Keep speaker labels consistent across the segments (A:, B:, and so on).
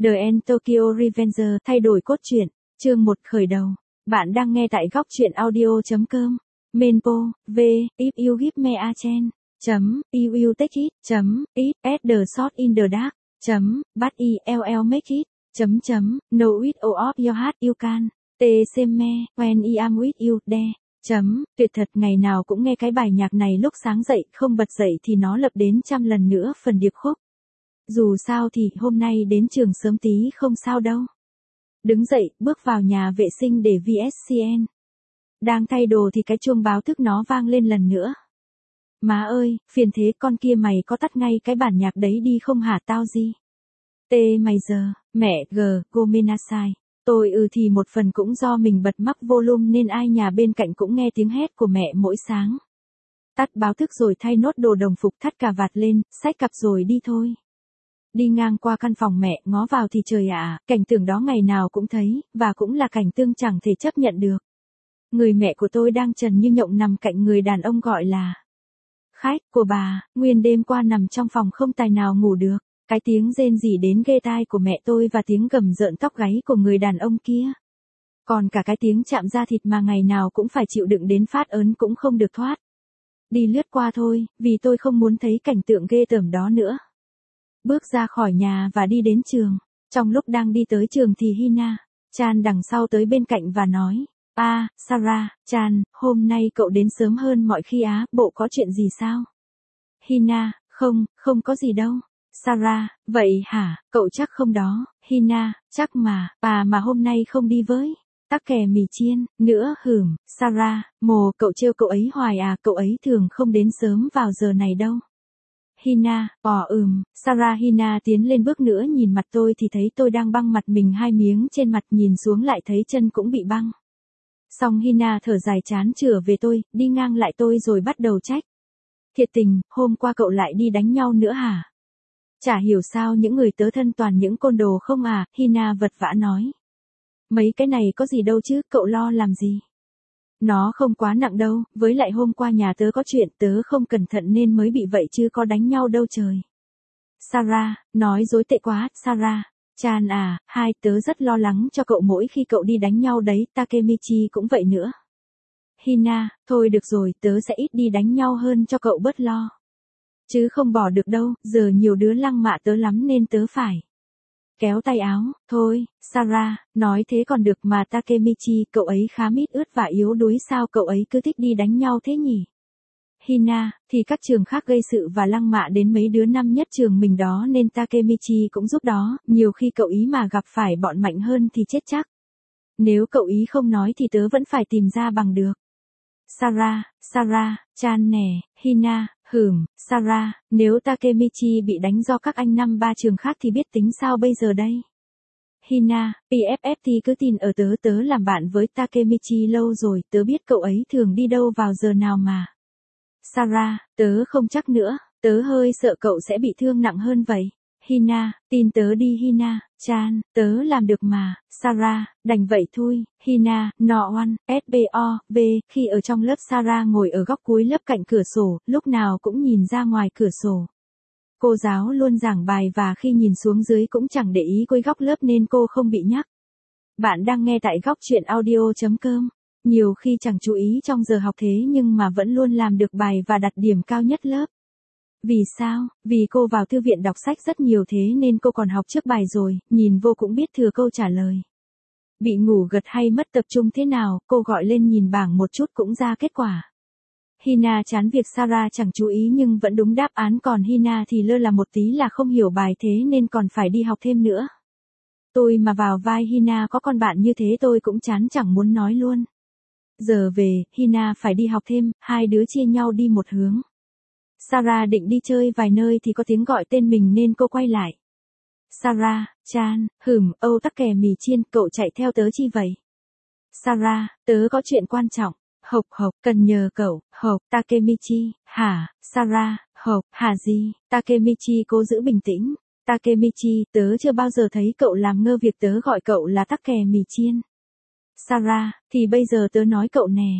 A: The End Tokyo Revenger thay đổi cốt truyện, chương 1 khởi đầu. Bạn đang nghe tại góc truyện audio.com. Menpo, V, if you give me a chance, you will take it, it, at the shot in the dark, but ell make it, no with all of your heart you can, same me, when I am with you, there. Tuyệt thật, ngày nào cũng nghe cái bài nhạc này lúc sáng dậy, không bật dậy thì nó lặp đến trăm lần nữa phần điệp khúc. Dù sao thì hôm nay đến trường sớm tí không sao đâu. Đứng dậy, bước vào nhà vệ sinh để VSCN. Đang thay đồ thì cái chuông báo thức nó vang lên lần nữa. Má ơi, phiền thế, con kia mày có tắt ngay cái bản nhạc đấy đi không hả tao gì? Mày giờ, mẹ gomenasai. Tôi thì một phần cũng do mình bật mắc volume nên ai nhà bên cạnh cũng nghe tiếng hét của mẹ mỗi sáng. Tắt báo thức rồi thay nốt đồ đồng phục, thắt cà vạt lên, xách cặp rồi đi thôi. Đi ngang qua căn phòng mẹ, ngó vào thì trời ạ, cảnh tượng đó ngày nào cũng thấy, và cũng là cảnh tương chẳng thể chấp nhận được. Người mẹ của tôi đang trần như nhộng nằm cạnh người đàn ông gọi là khách của bà, nguyên đêm qua nằm trong phòng không tài nào ngủ được. Cái tiếng rên rỉ đến ghê tai của mẹ tôi và tiếng gầm rợn tóc gáy của người đàn ông kia. Còn cả cái tiếng chạm da thịt mà ngày nào cũng phải chịu đựng đến phát ớn cũng không được thoát. Đi lướt qua thôi, vì tôi không muốn thấy cảnh tượng ghê tởm đó nữa. Bước ra khỏi nhà và đi đến trường. Trong lúc đang đi tới trường thì Hina Chan đằng sau tới bên cạnh và nói, Sarah, Chan, hôm nay cậu đến sớm hơn mọi khi á, bộ có chuyện gì sao? Hina, không có gì đâu. Sarah, vậy hả, cậu chắc không đó. Hina, chắc mà, mà hôm nay không đi với tắc kè mì chiên, nữa Sarah, cậu trêu cậu ấy hoài à, cậu ấy thường không đến sớm vào giờ này đâu. Hina, Sarah. Hina tiến lên bước nữa nhìn mặt tôi thì thấy tôi đang băng mặt mình 2 miếng trên mặt, nhìn xuống lại thấy chân cũng bị băng. Xong Hina thở dài chán chửa về tôi, đi ngang lại tôi rồi bắt đầu trách. Thiệt tình, hôm qua cậu lại đi đánh nhau nữa hả? Chả hiểu sao những người tớ thân toàn những côn đồ không à, Hina vật vã nói. Mấy cái này có gì đâu chứ, cậu lo làm gì? Nó không quá nặng đâu, với lại hôm qua nhà tớ có chuyện, tớ không cẩn thận nên mới bị vậy chứ có đánh nhau đâu trời. Sarah, nói dối tệ quá, Sarah. Chan à, tớ rất lo lắng cho cậu mỗi khi cậu đi đánh nhau đấy, Takemichi cũng vậy nữa. Hina, thôi được rồi, tớ sẽ ít đi đánh nhau hơn cho cậu bớt lo. Chứ không bỏ được đâu, giờ nhiều đứa lăng mạ tớ lắm nên tớ phải kéo tay áo. Thôi, Sarah, nói thế còn được mà Takemichi, cậu ấy khá mít ướt và yếu đuối, sao cậu ấy cứ thích đi đánh nhau thế nhỉ? Hina, thì các trường khác gây sự và lăng mạ đến mấy đứa năm nhất trường mình đó nên Takemichi cũng giúp đó, nhiều khi cậu ý mà gặp phải bọn mạnh hơn thì chết chắc. Nếu cậu ý không nói thì tớ vẫn phải tìm ra bằng được. Sarah, Chan nè, Hina, Sarah, nếu Takemichi bị đánh do các anh năm 3 trường khác thì biết tính sao bây giờ đây? Hina, PFFT cứ tin ở tớ làm bạn với Takemichi lâu rồi, tớ biết cậu ấy thường đi đâu vào giờ nào mà. Sarah, tớ không chắc nữa, tớ hơi sợ cậu sẽ bị thương nặng hơn vậy. Hina, tin tớ đi Hina. Chan, tớ làm được mà. Sarah, đành vậy thôi. Hina, SBO, khi ở trong lớp Sarah ngồi ở góc cuối lớp cạnh cửa sổ, lúc nào cũng nhìn ra ngoài cửa sổ. Cô giáo luôn giảng bài và khi nhìn xuống dưới cũng chẳng để ý cuối góc lớp nên cô không bị nhắc. Bạn đang nghe tại góc truyện audio.com. Nhiều khi chẳng chú ý trong giờ học thế nhưng mà vẫn luôn làm được bài và đạt điểm cao nhất lớp. Vì sao? Vì cô vào thư viện đọc sách rất nhiều thế nên cô còn học trước bài rồi, nhìn vô cũng biết thừa câu trả lời. Bị ngủ gật hay mất tập trung thế nào, cô gọi lên nhìn bảng một chút cũng ra kết quả. Hina chán việc Sarah chẳng chú ý nhưng vẫn đúng đáp án, còn Hina thì lơ là một tí là không hiểu bài thế nên còn phải đi học thêm nữa. Tôi mà vào vai Hina có con bạn như thế tôi cũng chán chẳng muốn nói luôn. Giờ về, Hina phải đi học thêm, 2 đứa chia nhau đi một hướng. Sarah định đi chơi vài nơi thì có tiếng gọi tên mình nên cô quay lại. Sarah, Chan, tắc kè mì chiên, cậu chạy theo tớ chi vậy? Sarah, tớ có chuyện quan trọng. Cần nhờ cậu. Takemichi, hả? Sarah, hả gì? Takemichi cố giữ bình tĩnh. Takemichi, tớ chưa bao giờ thấy cậu làm ngơ việc tớ gọi cậu là tắc kè mì chiên. Sarah, thì bây giờ tớ nói cậu nè.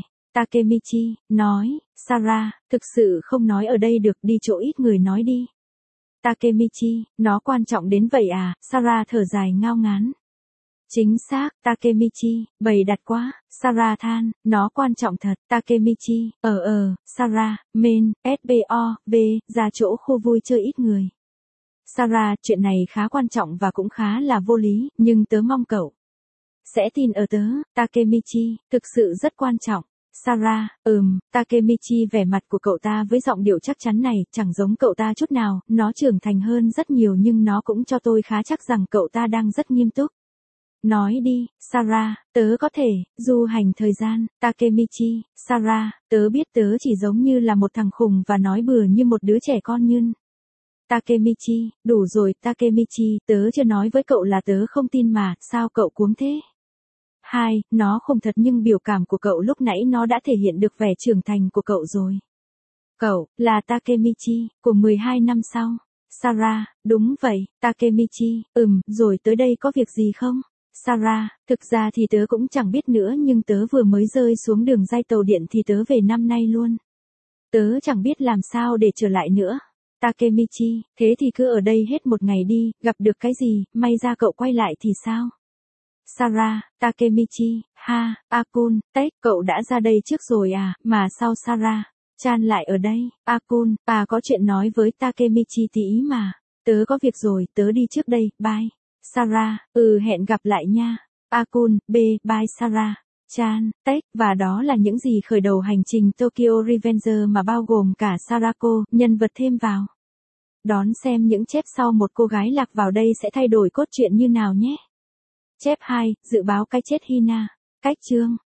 A: Takemichi, nói. Sarah, thực sự không nói ở đây được, đi chỗ ít người nói đi. Takemichi, nó quan trọng đến vậy à, Sarah thở dài ngao ngán. Chính xác, Takemichi, bầy đặt quá, Sarah than, nó quan trọng thật, Takemichi, Sarah, men, SBO, ra chỗ khu vui chơi ít người. Sarah, chuyện này khá quan trọng và cũng khá là vô lý, nhưng tớ mong cậu sẽ tin ở tớ, Takemichi, thực sự rất quan trọng. Sarah, Takemichi, vẻ mặt của cậu ta với giọng điệu chắc chắn này, chẳng giống cậu ta chút nào, nó trưởng thành hơn rất nhiều nhưng nó cũng cho tôi khá chắc rằng cậu ta đang rất nghiêm túc. Nói đi, Sarah, tớ có thể, du hành thời gian, Takemichi, Sarah, tớ biết tớ chỉ giống như là một thằng khùng và nói bừa như một đứa trẻ con nhưng... Takemichi, đủ rồi, Takemichi, tớ chưa nói với cậu là tớ không tin mà, sao cậu cuống thế? Nó không thật nhưng biểu cảm của cậu lúc nãy nó đã thể hiện được vẻ trưởng thành của cậu rồi. Cậu, là Takemichi, của 12 năm sau. Sarah, đúng vậy, Takemichi, rồi tới đây có việc gì không? Sarah, thực ra thì tớ cũng chẳng biết nữa nhưng tớ vừa mới rơi xuống đường ray tàu điện thì tớ về năm nay luôn. Tớ chẳng biết làm sao để trở lại nữa. Takemichi, thế thì cứ ở đây hết một ngày đi, gặp được cái gì, may ra cậu quay lại thì sao? Sarah, Takemichi, Akun, cậu đã ra đây trước rồi à, mà sao Sarah Chan lại ở đây? Akun, có chuyện nói với Takemichi tí mà. Tớ có việc rồi, tớ đi trước đây, bye. Sarah, hẹn gặp lại nha. Akun, bye Sarah Chan, và đó là những gì khởi đầu hành trình Tokyo Revenger mà bao gồm cả Sarako, nhân vật thêm vào. Đón xem những chép sau một cô gái lạc vào đây sẽ thay đổi cốt truyện như nào nhé. Chép 2, dự báo cái chết Hina. Cách chương